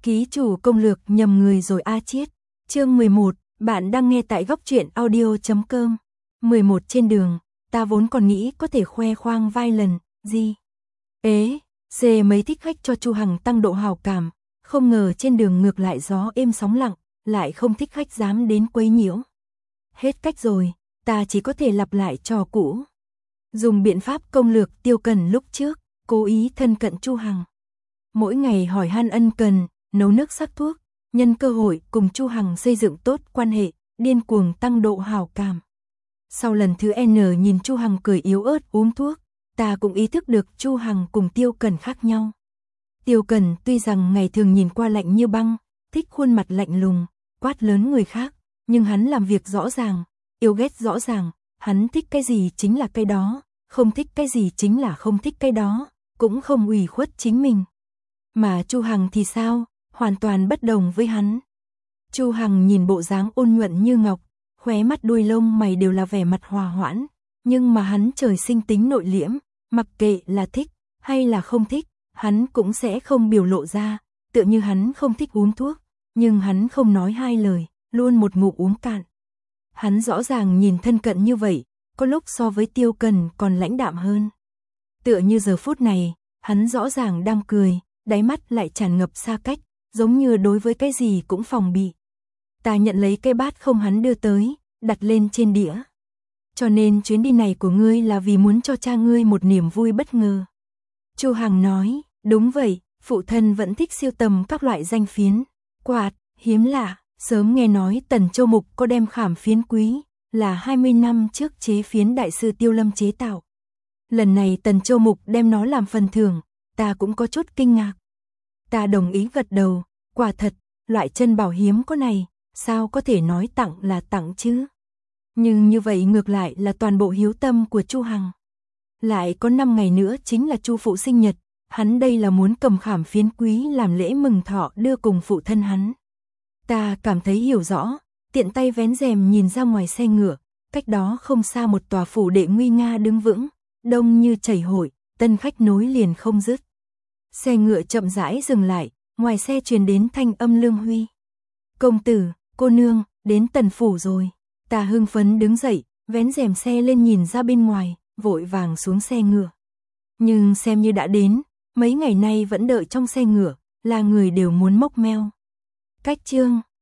Ký chủ công lược nhầm người rồi a chiết. Chương 11, bạn đang nghe tại góc truyện audio.com. 11 trên đường, ta vốn còn nghĩ có thể khoe khoang vài lần, gì? C mấy thích khách cho Chu Hằng tăng độ hào cảm, không ngờ trên đường ngược lại gió êm sóng lặng, lại không thích khách dám đến quấy nhiễu. Hết cách rồi, ta chỉ có thể lặp lại trò cũ. Dùng biện pháp công lược Tiêu Cần lúc trước, cố ý thân cận Chu Hằng. Mỗi ngày hỏi han ân cần, nấu nước sắc thuốc, nhân cơ hội cùng Chu Hằng xây dựng tốt quan hệ, điên cuồng tăng độ hào cảm. Sau lần thứ N nhìn Chu Hằng cười yếu ớt uống thuốc, ta cũng ý thức được Chu Hằng cùng Tiêu Cần khác nhau. Tiêu Cần tuy rằng ngày thường nhìn qua lạnh như băng, thích khuôn mặt lạnh lùng, quát lớn người khác, nhưng hắn làm việc rõ ràng, yêu ghét rõ ràng, hắn thích cái gì chính là cái đó, không thích cái gì chính là không thích cái đó, cũng không ủy khuất chính mình. Mà Chu Hằng thì sao, hoàn toàn bất đồng với hắn. Chu Hằng nhìn bộ dáng ôn nhuận như ngọc, khóe mắt đuôi lông mày đều là vẻ mặt hòa hoãn, nhưng mà hắn trời sinh tính nội liễm, mặc kệ là thích hay là không thích, hắn cũng sẽ không biểu lộ ra, tựa như hắn không thích uống thuốc, nhưng hắn không nói hai lời, luôn một ngụm uống cạn. Hắn rõ ràng nhìn thân cận như vậy, có lúc so với Tiêu Cần còn lãnh đạm hơn. Tựa như giờ phút này, hắn rõ ràng đang cười, đáy mắt lại tràn ngập xa cách, giống như đối với cái gì cũng phòng bị. Ta nhận lấy cái bát không hắn đưa tới, đặt lên trên đĩa. Cho nên chuyến đi này của ngươi là vì muốn cho cha ngươi một niềm vui bất ngờ. Chu Hằng nói, đúng vậy, phụ thân vẫn thích sưu tầm các loại danh phiến, quạt, hiếm lạ, sớm nghe nói Tần Châu Mục có đem khảm phiến quý, là 20 năm trước chế phiến đại sư Tiêu Lâm chế tạo. Lần này Tần Châu Mục đem nó làm phần thưởng, ta cũng có chút kinh ngạc. Ta đồng ý gật đầu, quả thật, loại chân bảo hiếm có này, sao có thể nói tặng là tặng chứ? Nhưng như vậy ngược lại là toàn bộ hiếu tâm của Chu Hằng. Lại có 5 ngày nữa chính là Chu phụ sinh nhật, hắn đây là muốn cầm khảm phiến quý làm lễ mừng thọ đưa cùng phụ thân hắn. Ta cảm thấy hiểu rõ, tiện tay vén rèm nhìn ra ngoài xe ngựa, cách đó không xa một tòa phủ đệ nguy nga đứng vững, đông như chảy hội, tân khách nối liền không dứt. Xe ngựa chậm rãi dừng lại, ngoài xe truyền đến thanh âm Lương Huy. Công tử, cô nương, đến Tần phủ rồi. Ta hưng phấn đứng dậy, vén rèm xe lên nhìn ra bên ngoài, vội vàng xuống xe ngựa. Nhưng xem như đã đến, mấy ngày nay vẫn đợi trong xe ngựa, là người đều muốn mốc meo. Cách chương